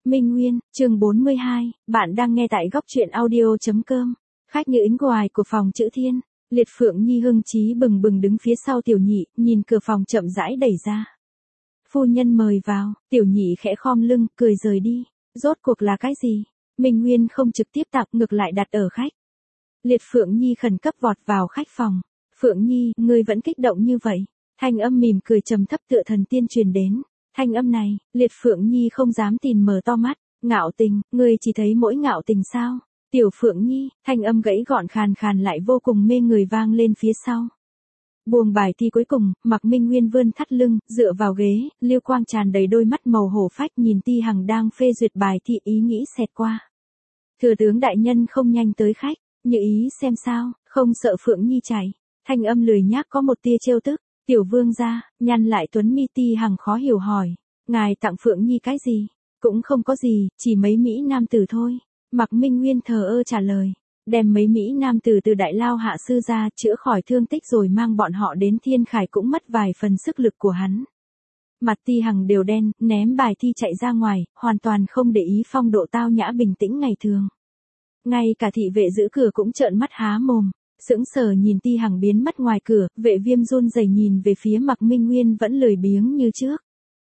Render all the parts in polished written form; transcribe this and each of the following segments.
Minh Nguyên, chương 42, bạn đang nghe tại góc truyện audio.com. Khách như ính ngoài của phòng chữ thiên, Liệt Phượng Nhi hưng chí bừng bừng đứng phía sau Tiểu Nhị, nhìn cửa phòng chậm rãi đẩy ra. Phu nhân mời vào, Tiểu Nhị khẽ khom lưng, cười rời đi. Rốt cuộc là cái gì? Minh Nguyên không trực tiếp tặng, ngược lại đặt ở khách. Liệt Phượng Nhi khẩn cấp vọt vào khách phòng. Phượng Nhi, ngươi vẫn kích động như vậy. Thanh âm mỉm cười trầm thấp tựa thần tiên truyền đến. Thanh âm này, Liệt Phượng Nhi không dám tin mở to mắt. Ngạo Tình, ngươi chỉ thấy mỗi Ngạo Tình sao? Tiểu Phượng Nhi, thanh âm gãy gọn khàn khàn lại vô cùng mê người vang lên phía sau. Buông bài thi cuối cùng, Mạc Minh Nguyên vươn thắt lưng, dựa vào ghế, lưu quang tràn đầy đôi mắt màu hổ phách nhìn Ti Hằng đang phê duyệt bài thi ý nghĩ xẹt qua. Thừa tướng đại nhân không nhanh tới khách, như ý xem sao, không sợ Phượng Nhi chạy. Thanh âm lười nhác có một tia trêu tức. Tiểu vương gia, nhăn lại tuấn mi. Ti Hằng khó hiểu hỏi, ngài tặng Phượng Nhi cái gì? Cũng không có gì, chỉ mấy Mỹ nam tử thôi. Mạc Minh Nguyên thờ ơ trả lời, đem mấy Mỹ nam tử từ Đại Lao hạ sư ra chữa khỏi thương tích rồi mang bọn họ đến Thiên Khải cũng mất vài phần sức lực của hắn. Mặt Ti Hằng đều đen, ném bài thi chạy ra ngoài, hoàn toàn không để ý phong độ tao nhã bình tĩnh ngày thường. Ngay cả thị vệ giữ cửa cũng trợn mắt há mồm. Sững sờ nhìn Ti Hằng biến mất ngoài cửa, Vệ Viêm run rẩy nhìn về phía Mạc Minh Nguyên vẫn lười biếng như trước.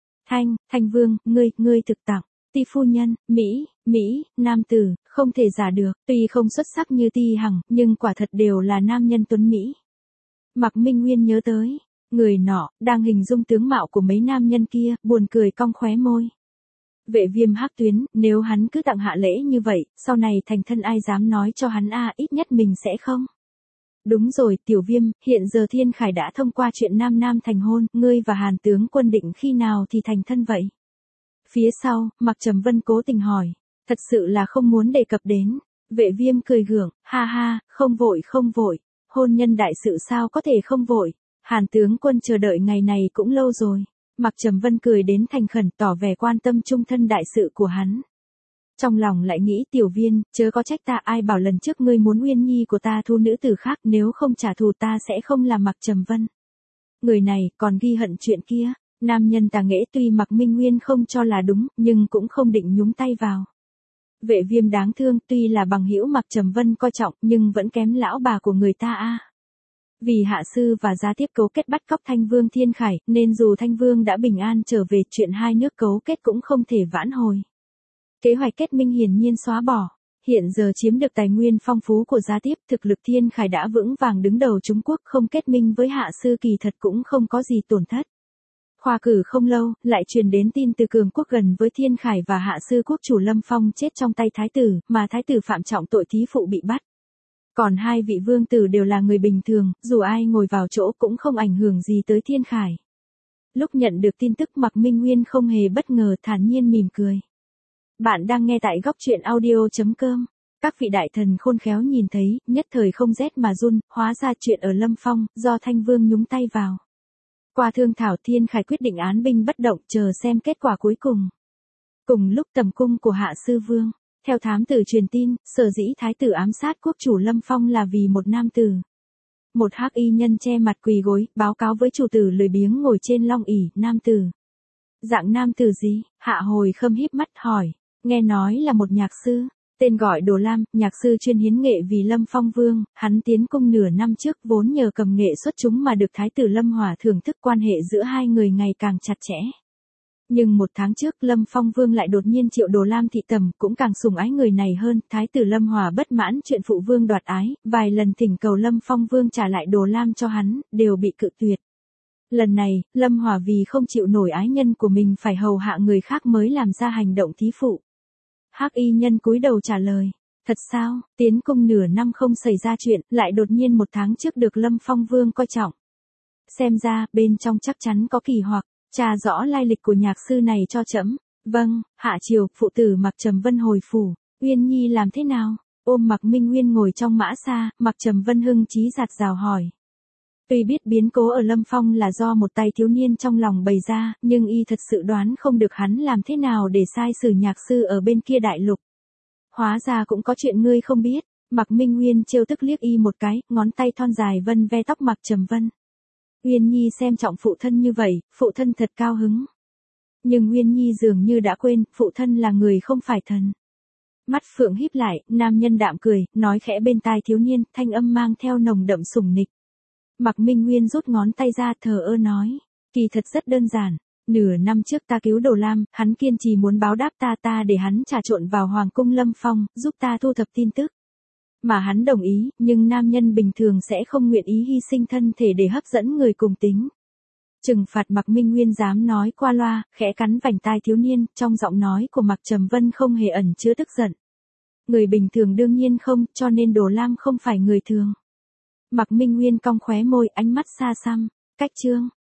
Thanh vương, ngươi thực tặng, Ti phu nhân, Mỹ, nam tử, không thể giả được, tuy không xuất sắc như Ti Hằng, nhưng quả thật đều là nam nhân tuấn Mỹ. Mạc Minh Nguyên nhớ tới, người nọ, đang hình dung tướng mạo của mấy nam nhân kia, buồn cười cong khóe môi. Vệ Viêm hắc tuyến, nếu hắn cứ tặng hạ lễ như vậy, sau này thành thân ai dám nói cho hắn ít nhất mình sẽ không. Đúng rồi, Tiểu Viêm, hiện giờ Thiên Khải đã thông qua chuyện nam nam thành hôn, ngươi và Hàn tướng quân định khi nào thì thành thân vậy? Phía sau, Mạc Trầm Vân cố tình hỏi, thật sự là không muốn đề cập đến. Vệ Viêm cười gượng, ha ha, không vội, hôn nhân đại sự sao có thể không vội, Hàn tướng quân chờ đợi ngày này cũng lâu rồi. Mạc Trầm Vân cười đến thành khẩn tỏ vẻ quan tâm trung thân đại sự của hắn. Trong lòng lại nghĩ Tiểu Viên, chớ có trách ta, ai bảo lần trước ngươi muốn Uyên Nhi của ta thu nữ tử khác, nếu không trả thù ta sẽ không làm Mạc Trầm Vân. Người này còn ghi hận chuyện kia, nam nhân tà nghễ tuy Mạc Minh Nguyên không cho là đúng, nhưng cũng không định nhúng tay vào. Vệ Viêm đáng thương, tuy là bằng hữu Mạc Trầm Vân coi trọng, nhưng vẫn kém lão bà của người ta Vì hạ sư và Gia Tiếp cấu kết bắt cóc Thanh Vương Thiên Khải, nên dù Thanh Vương đã bình an trở về, chuyện hai nước cấu kết cũng không thể vãn hồi. Kế hoạch kết minh hiển nhiên xóa bỏ. Hiện giờ chiếm được tài nguyên phong phú của Gia Tiếp, thực lực Thiên Khải đã vững vàng đứng đầu Trung Quốc, không kết minh với hạ sư kỳ thật cũng không có gì tổn thất. Khoa cử không lâu, lại truyền đến tin từ cường quốc gần với Thiên Khải và hạ sư quốc chủ Lâm Phong chết trong tay thái tử, mà thái tử phạm trọng tội thí phụ bị bắt. Còn hai vị vương tử đều là người bình thường, dù ai ngồi vào chỗ cũng không ảnh hưởng gì tới Thiên Khải. Lúc nhận được tin tức Mạc Minh Nguyên không hề bất ngờ, thản nhiên mỉm cười. Bạn đang nghe tại góc truyện audio.com. Các vị đại thần khôn khéo nhìn thấy, nhất thời không rét mà run, hóa ra chuyện ở Lâm Phong, do Thanh Vương nhúng tay vào. Qua thương thảo Thiên Khải quyết định án binh bất động, chờ xem kết quả cuối cùng. Cùng lúc tầm cung của hạ sư vương, theo thám tử truyền tin, sở dĩ thái tử ám sát quốc chủ Lâm Phong là vì một nam tử. Một hắc y nhân che mặt quỳ gối, báo cáo với chủ tử lười biếng ngồi trên long ỷ. Nam tử. Dạng nam tử gì? Hạ Hồi Khâm híp mắt hỏi. Nghe nói là một nhạc sư, tên gọi Đồ Lam, nhạc sư chuyên hiến nghệ vì Lâm Phong vương, hắn tiến cung nửa năm trước vốn nhờ cầm nghệ xuất chúng mà được thái tử Lâm Hòa thưởng thức, quan hệ giữa hai người ngày càng chặt chẽ. Nhưng một tháng trước Lâm Phong vương lại đột nhiên triệu Đồ Lam thị tầm, cũng càng sủng ái người này hơn, thái tử Lâm Hòa bất mãn chuyện phụ vương đoạt ái, vài lần thỉnh cầu Lâm Phong vương trả lại Đồ Lam cho hắn, đều bị cự tuyệt. Lần này, Lâm Hòa vì không chịu nổi ái nhân của mình phải hầu hạ người khác mới làm ra hành động thí phụ. Hắc y nhân cúi đầu trả lời, thật sao, tiến cung nửa năm không xảy ra chuyện, lại đột nhiên một tháng trước được Lâm Phong vương coi trọng. Xem ra, bên trong chắc chắn có kỳ hoặc, tra rõ lai lịch của nhạc sư này cho trẫm. Vâng, hạ triều, phụ tử Mạc Trầm Vân hồi phủ, Uyên Nhi làm thế nào? Ôm Mạc Minh Nguyên ngồi trong mã xa, Mạc Trầm Vân hưng chí dạt dào hỏi. Tuy biết biến cố ở Lâm Phong là do một tay thiếu niên trong lòng bày ra, nhưng y thật sự đoán không được hắn làm thế nào để sai sử nhạc sư ở bên kia đại lục. Hóa ra cũng có chuyện ngươi không biết. Mạc Minh Nguyên trêu tức liếc y một cái, ngón tay thon dài vân ve tóc Mạc Trầm Vân. Uyên Nhi xem trọng phụ thân như vậy, phụ thân thật cao hứng. Nhưng Nguyên Nhi dường như đã quên, phụ thân là người không phải thần. Mắt Phượng híp lại, nam nhân đạm cười, nói khẽ bên tai thiếu niên, thanh âm mang theo nồng đậm sủng nịch. Mạc Minh Nguyên rút ngón tay ra thờ ơ nói, kỳ thật rất đơn giản. Nửa năm trước ta cứu Đồ Lam, hắn kiên trì muốn báo đáp ta để hắn trà trộn vào Hoàng cung Lâm Phong, giúp ta thu thập tin tức. Mà hắn đồng ý, nhưng nam nhân bình thường sẽ không nguyện ý hy sinh thân thể để hấp dẫn người cùng tính. Trừng phạt Mạc Minh Nguyên dám nói qua loa, khẽ cắn vành tai thiếu niên, trong giọng nói của Mạc Trầm Vân không hề ẩn chứa tức giận. Người bình thường đương nhiên không, cho nên Đồ Lam không phải người thường. Mạc Minh Nguyên cong khóe môi, ánh mắt xa xăm, cách chương.